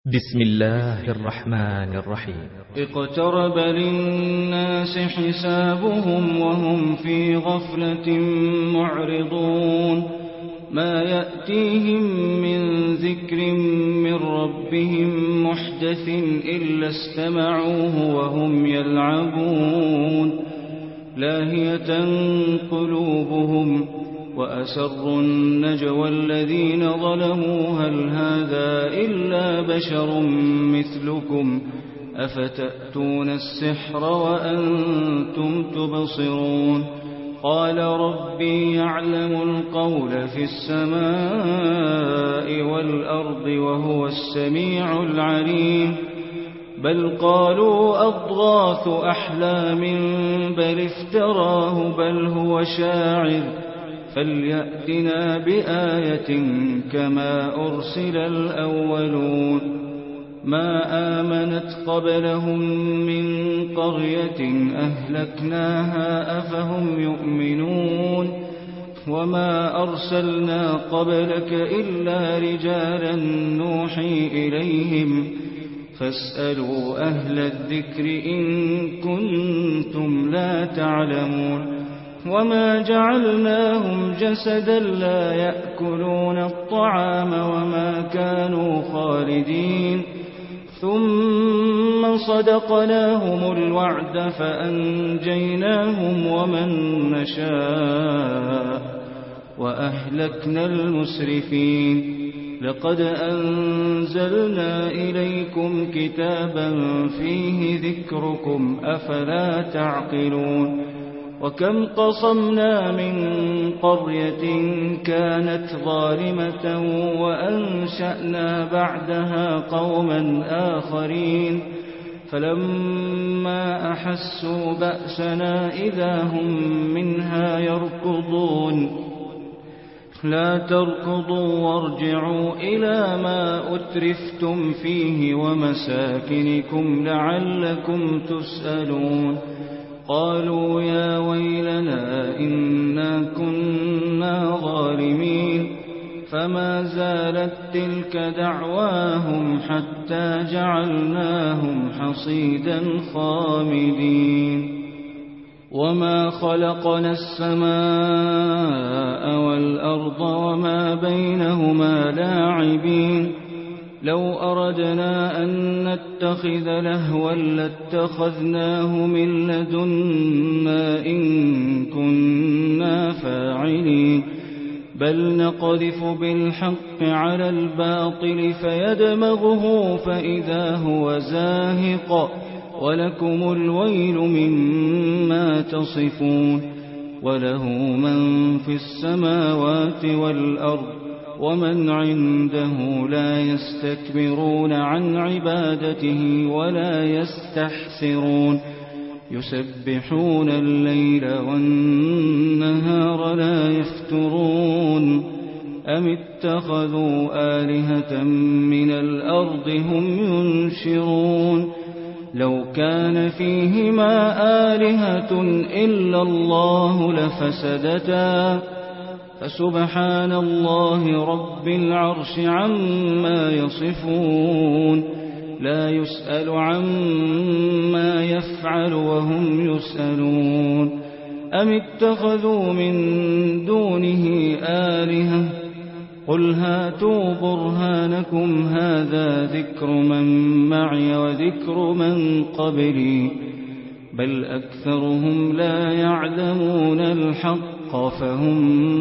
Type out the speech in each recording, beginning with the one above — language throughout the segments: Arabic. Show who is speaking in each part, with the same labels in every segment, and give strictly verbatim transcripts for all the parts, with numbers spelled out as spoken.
Speaker 1: بسم الله الرحمن الرحيم.
Speaker 2: اقترب للناس حسابهم وهم في غفلة معرضون ما يأتيهم من ذكر من ربهم محدث إلا استمعوه وهم يلعبون لاهية قلوبهم وأسروا النجوى الذين ظلموا هل هذا إلا بشر مثلكم أفتأتون السحر وأنتم تبصرون قال ربي يعلم القول في السماء والأرض وهو السميع العليم بل قالوا أضغاث أحلام بل افتراه بل هو شاعر فليأتنا بآية كما أرسل الأولون ما آمنت قبلهم من قرية أهلكناها أفهم يؤمنون وما أرسلنا قبلك إلا رجالا نوحي إليهم فاسألوا أهل الذكر إن كنتم لا تعلمون وما جعلناهم جسدا لا يأكلون الطعام وما كانوا خالدين ثم صدقناهم الوعد فأنجيناهم ومن نشاء وأهلكنا المسرفين لقد أنزلنا إليكم كتابا فيه ذكركم أفلا تعقلون وكم قصمنا من قرية كانت ظالمة وأنشأنا بعدها قوما آخرين فلما أحسوا بأسنا إذا هم منها يركضون لا تركضوا وارجعوا إلى ما أترفتم فيه ومساكنكم لعلكم تسألون قالوا يا ويلنا إنا كنا ظالمين فما زالت تلك دعواهم حتى جعلناهم حصيدا خامدين وما خلقنا السماء والأرض وما بينهما لاعبين لو أردنا أن نتخذ لهوا لاتخذناه من لدنا إن كنا فاعلين بل نقذف بالحق على الباطل فيدمغه فإذا هو زاهق ولكم الويل مما تصفون وله من في السماوات والأرض ومن عنده لا يستكبرون عن عبادته ولا يستحسرون يسبحون الليل والنهار لا يفترون أم اتخذوا آلهة من الأرض هم ينشرون لو كان فيهما آلهة إلا الله لفسدتا فسبحان الله رب العرش عما يصفون لا يسأل عما يفعل وهم يسألون أم اتخذوا من دونه آلهة قل هاتوا برهانكم هذا ذكر من معي وذكر من قبلي بل أكثرهم لا يعلمون الحق فهم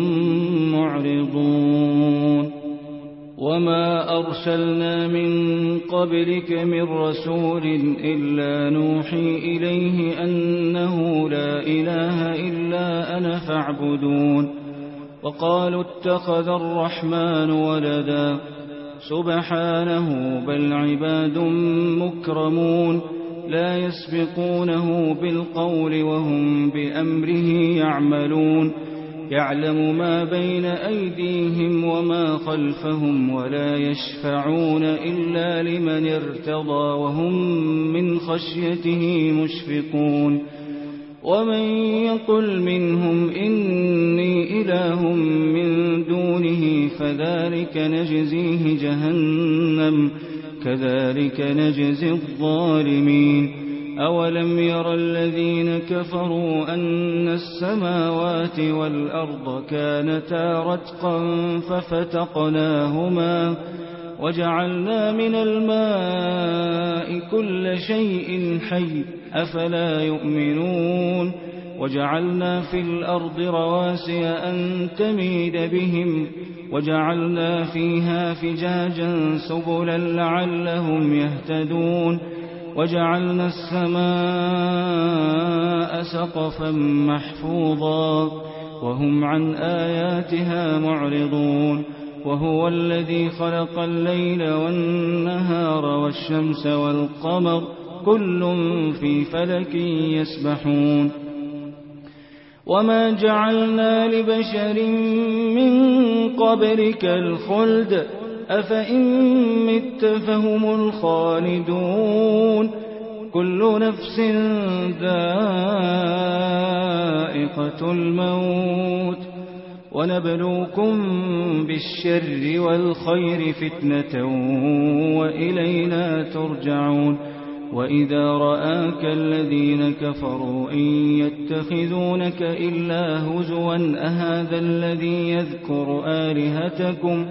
Speaker 2: معرضون وما أرسلنا من قبلك من رسول إلا نوحي إليه أنه لا إله إلا أنا فاعبدون وقالوا اتخذ الرحمن ولدا سبحانه بل عباد مكرمون لا يسبقونه بالقول وهم بأمره يعملون يعلم ما بين أيديهم وما خلفهم ولا يشفعون إلا لمن ارتضى وهم من خشيته مشفقون ومن يقل منهم إني إله من دونه فذلك نجزيه جهنم كذلك نجزي الظالمين. أولم ير الذين كفروا أن السماوات والأرض كانتا رتقا ففتقناهما وجعلنا من الماء كل شيء حي أفلا يؤمنون. وجعلنا في الأرض رواسي أن تميد بهم وجعلنا فيها فجاجا سبلا لعلهم يهتدون. وجعلنا السماء سقفا محفوظا وهم عن آياتها معرضون. وهو الذي خلق الليل والنهار والشمس والقمر كل في فلك يسبحون. وما جعلنا لبشر من قبلك الخلد أفإن مت فهم الخالدون. كل نفس ذائقة الموت ونبلوكم بالشر والخير فتنة وإلينا ترجعون. وإذا رآك الذين كفروا إن يتخذونك إلا هزوا أهذا الذي يذكر آلهتكم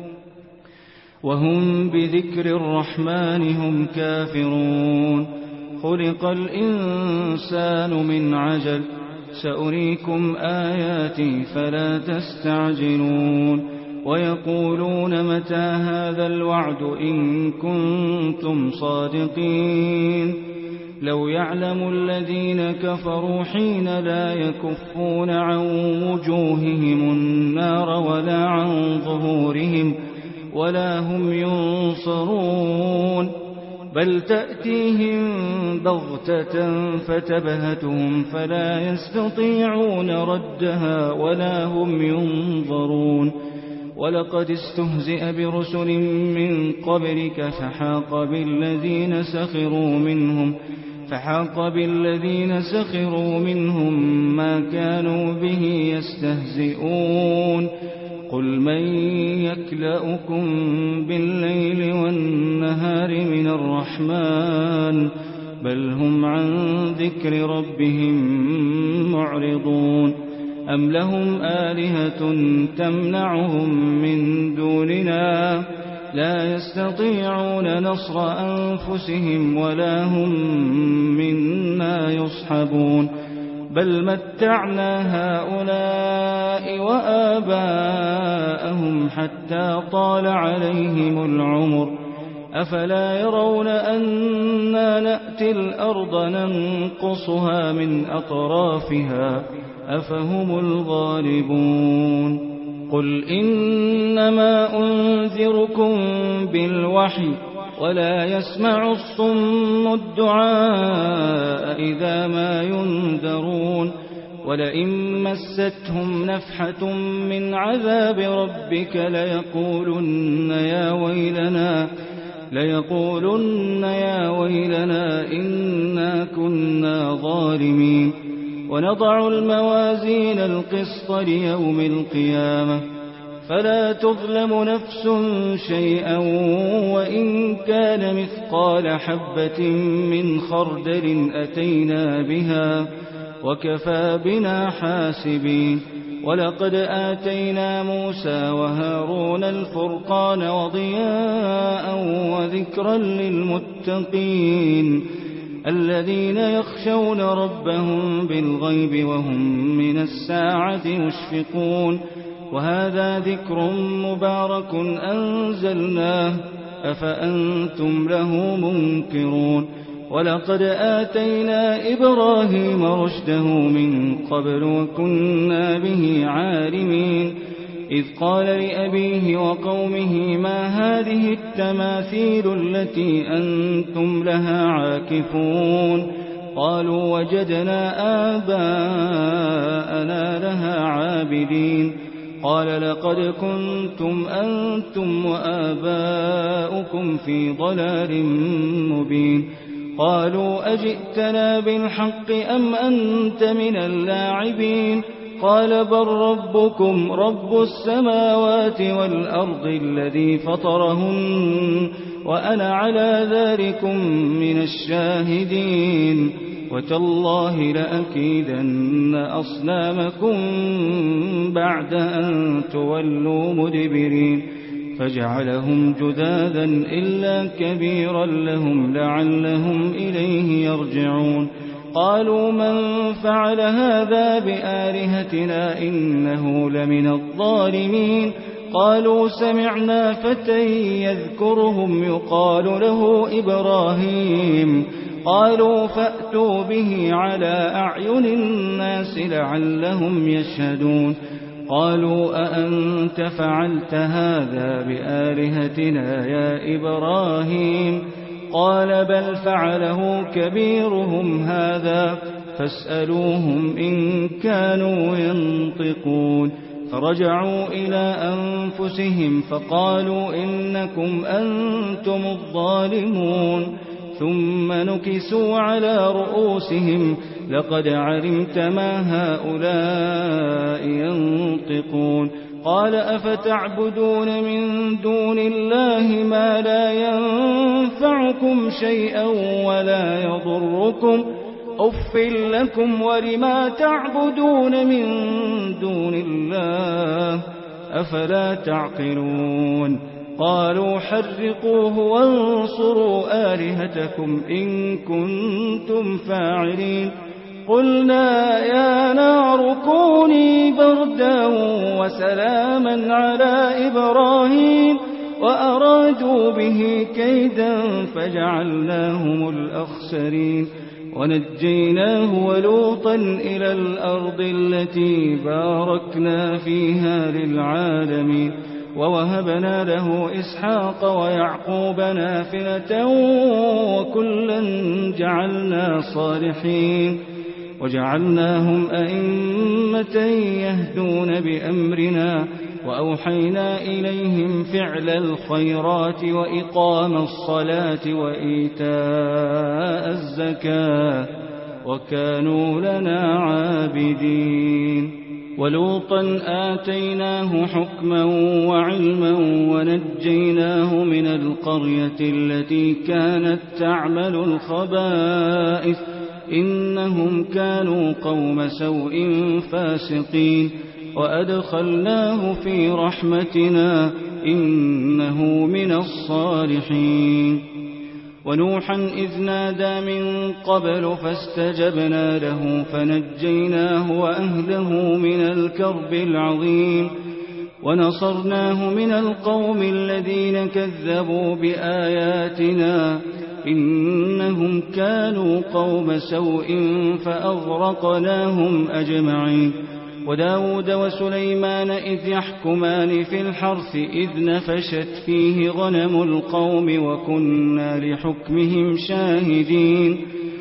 Speaker 2: وهم بذكر الرحمن هم كافرون. خلق الإنسان من عجل سأريكم آياتي فلا تستعجلون. ويقولون متى هذا الوعد إن كنتم صادقين. لو يعلم الذين كفروا حين لا يكفون عن وجوههم النار ولا عن ظهورهم ولا هم ينصرون. بل تأتيهم بغتة فتبهتهم فلا يستطيعون ردها ولا هم ينظرون. ولقد استهزئ برسل من قبلك فحاق بالذين سخروا منهم فحاق بالذين سخروا منهم ما كانوا به يستهزئون. قل من يكلؤكم بالليل والنهار من الرحمن بل هم عن ذكر ربهم معرضون. أم لهم آلهة تمنعهم من دوننا لا يستطيعون نصر أنفسهم ولا هم منا يصحبون. بل متعنا هؤلاء وآباءهم حتى طال عليهم العمر أفلا يرون أنا نأتي الأرض ننقصها من أطرافها أفهم الغالبون. قل إنما أنذركم بالوحي ولا يسمع الصم الدعاء إذا ما ينذرون. ولئن مستهم نفحة من عذاب ربك ليقولن يا ويلنا ليقولن يا ويلنا إنا كنا ظالمين. ونضع الموازين القسط ليوم القيامة فلا تظلم نفس شيئا وإن كان مثقال حبة من خردل أتينا بها وكفى بنا حاسبين. ولقد آتينا موسى وهارون الفرقان وضياء وذكرا للمتقين الذين يخشون ربهم بالغيب وهم من الساعة مشفقون. وهذا ذكر مبارك أنزلناه أفأنتم له منكرون. ولقد آتينا إبراهيم رشده من قبل وكنا به عالمين. إذ قال لأبيه وقومه ما هذه التماثيل التي أنتم لها عاكفون. قالوا وجدنا آباءنا لها عابدين. قال لقد كنتم أنتم وآباؤكم في ضلال مبين. قالوا أجئتنا بالحق أم أنت من اللاعبين. قال بل ربكم رب السماوات والأرض الذي فطرهن وأنا على ذلكم من الشاهدين وتالله لأكيدن أصنامكم بعد أن تولوا مدبرين فجعلهم جذاذا إلا كبيرا لهم لعلهم إليه يرجعون قالوا من فعل هذا بآلهتنا إنه لمن الظالمين قالوا سمعنا فتى يذكرهم يقال له إبراهيم قالوا فأتوا به على أعين الناس لعلهم يشهدون قالوا أأنت فعلت هذا بآلهتنا يا إبراهيم قال بل فعله كبيرهم هذا فاسألوهم إن كانوا ينطقون فرجعوا إلى أنفسهم فقالوا إنكم أنتم الظالمون ثم نكسوا على رؤوسهم لقد علمت ما هؤلاء ينطقون قال أفتعبدون من دون الله ما لا ينفعكم شيئا ولا يضركم أف لكم ولما تعبدون من دون الله أفلا تعقلون قالوا حرقوه وانصروا آلهتكم إن كنتم فاعلين قلنا يا نار كوني بردا وسلاما على إبراهيم وأرادوا به كيدا فجعلناهم الأخسرين ونجيناه ولوطا إلى الأرض التي باركنا فيها للعالمين ووهبنا له إسحاق ويعقوب نافلة وكلا جعلنا صالحين وجعلناهم أئمة يهدون بأمرنا وأوحينا إليهم فعل الخيرات وإقام الصلاة وإيتاء الزكاة وكانوا لنا عابدين ولوطا آتيناه حكما وعلما ونجيناه من القرية التي كانت تعمل الخبائث إنهم كانوا قوم سوء فاسقين وأدخلناه في رحمتنا إنه من الصالحين ونوحا إذ نادى من قبل فاستجبنا له فنجيناه وأهله من الكرب العظيم ونصرناه من القوم الذين كذبوا بآياتنا إنهم كانوا قوم سوء فأغرقناهم أجمعين وداود وسليمان إذ يحكمان في الحرث إذ نفشت فيه غنم القوم وكنا لحكمهم شاهدين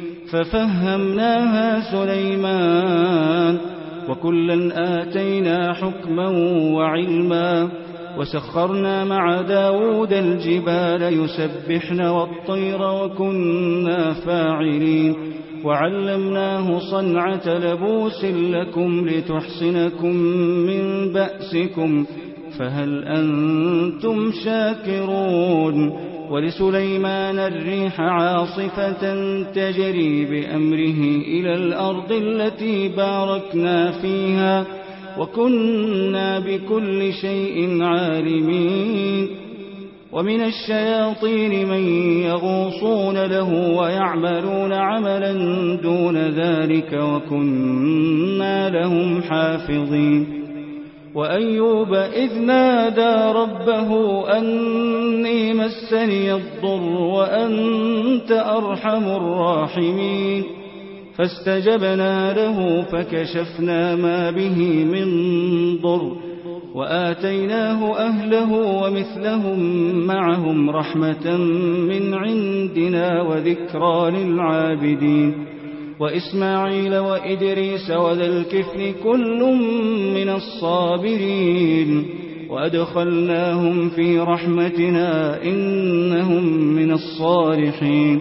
Speaker 2: ففهمناها سليمان وكلا آتينا حكما وعلما وسخرنا مع داود الجبال يسبحن والطير وكنا فاعلين وعلمناه صنعة لبوس لكم لتحصنكم من بأسكم فهل أنتم شاكرون ولسليمان الريح عاصفة تجري بأمره إلى الأرض التي باركنا فيها وكنا بكل شيء عالمين ومن الشياطين من يغوصون له ويعملون عملا دون ذلك وكنا لهم حافظين وأيوب إذ نادى ربه أني مسني الضر وأنت أرحم الراحمين فاستجبنا له فكشفنا ما به من ضر وآتيناه أهله ومثلهم معهم رحمة من عندنا وذكرى للعابدين وإسماعيل وإدريس وذا الكفل كل من الصابرين وأدخلناهم في رحمتنا إنهم من الصالحين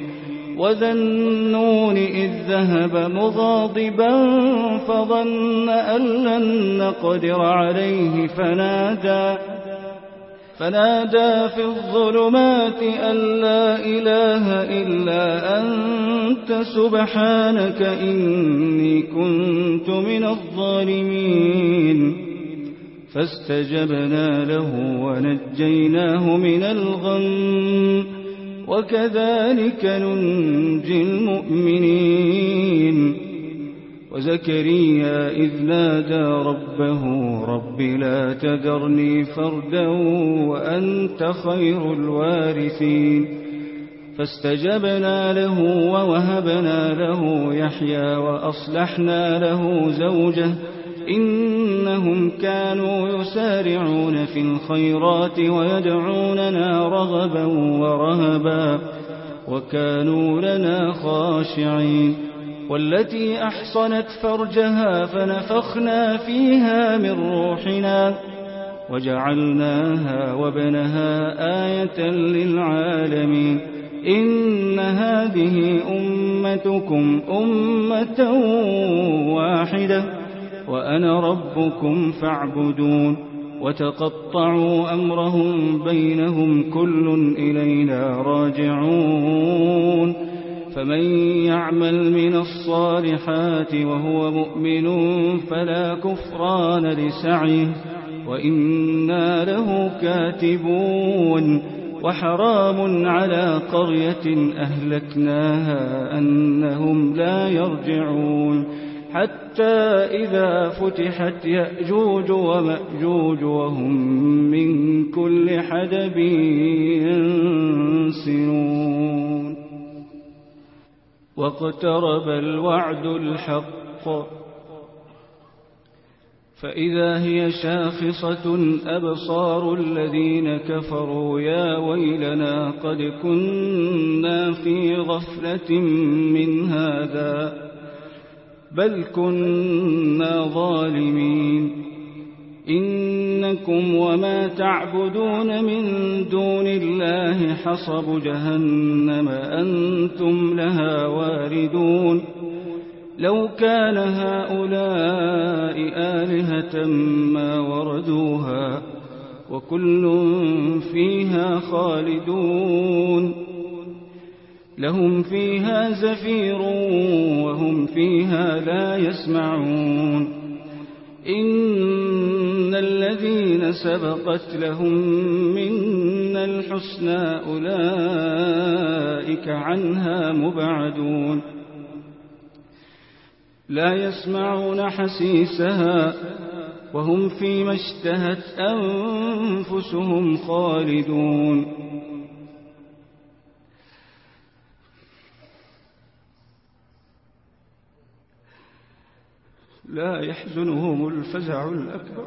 Speaker 2: وذا النون إذ ذهب مغاضبا فظن أن لن نقدر عليه فنادى فنادى في الظلمات أن لا إله إلا أنت سبحانك إني كنت من الظالمين فاستجبنا له ونجيناه من الغم وكذلك ننجي المؤمنين وزكريا إذ نادى ربه رب لا تذرني فردا وأنت خير الوارثين فاستجبنا له ووهبنا له يحيى وأصلحنا له زوجه إنهم كانوا يسارعون في الخيرات ويدعوننا رغبا ورهبا وكانوا لنا خاشعين والتي أحصنت فرجها فنفخنا فيها من روحنا وجعلناها وابنها آية للعالمين إن هذه أمتكم أمة واحدة وأنا ربكم فاعبدون وتقطعوا أمرهم بينهم كل إلينا راجعون فمن يعمل من الصالحات وهو مؤمن فلا كفران لسعيه وإنا له كاتبون وحرام على قرية أهلكناها أنهم لا يرجعون حتى إذا فتحت يأجوج ومأجوج وهم من كل حدب ينسلون واقترب الوعد الحق فإذا هي شاخصة أبصار الذين كفروا يا ويلنا قد كنا في غفلة من هذا بل كنا ظالمين إنكم وما تعبدون من دون الله حصب جهنم أنتم لها واردون لو كان هؤلاء آلهة ما وردوها وكل فيها خالدون لهم فيها زفير وهم فيها لا يسمعون إن الذين سبقت لهم منا الحسنى أولئك عنها مبعدون لا يسمعون حسيسها وهم فيما اشتهت أنفسهم خالدون لا يحزنهم الفزع الأكبر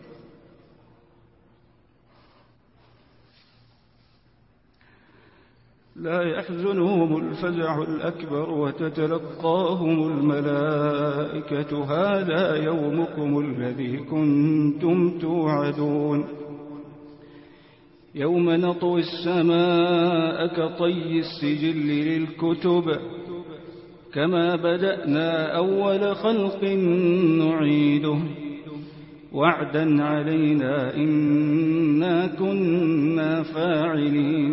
Speaker 2: لا يحزنهم الفزع الأكبر وتتلقاهم الملائكة هذا يومكم الذي كنتم توعدون يوم نطوي السماء كطي السجل للكتب كما بدأنا أول خلق نعيده وعدا علينا إنا كنا فاعلين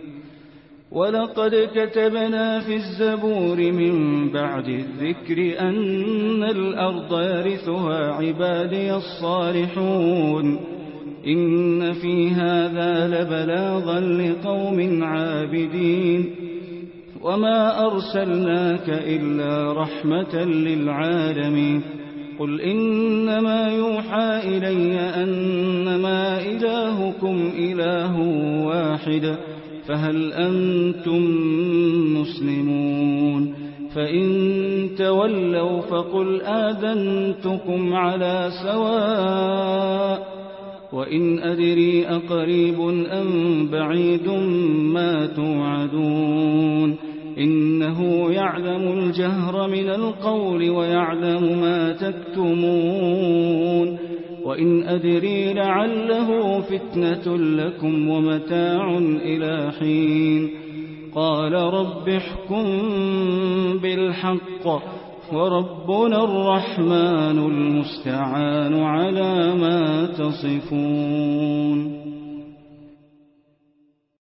Speaker 2: ولقد كتبنا في الزبور من بعد الذكر أن الأرض يرثها عبادي الصالحون إن في هذا لبلاغا لقوم عابدين وما أرسلناك إلا رحمة للعالمين قل إنما يوحى إلي أنما إلهكم إله واحد فهل أنتم مسلمون فإن تولوا فقل آذنتكم على سواء وإن أدري أقريب أم بعيد ما توعدون إنه يعلم الجهر من القول ويعلم ما تكتمون وإن أدري لعله فتنة لكم ومتاع إلى حين قال رب احكم بالحق وربنا الرحمن المستعان على ما تصفون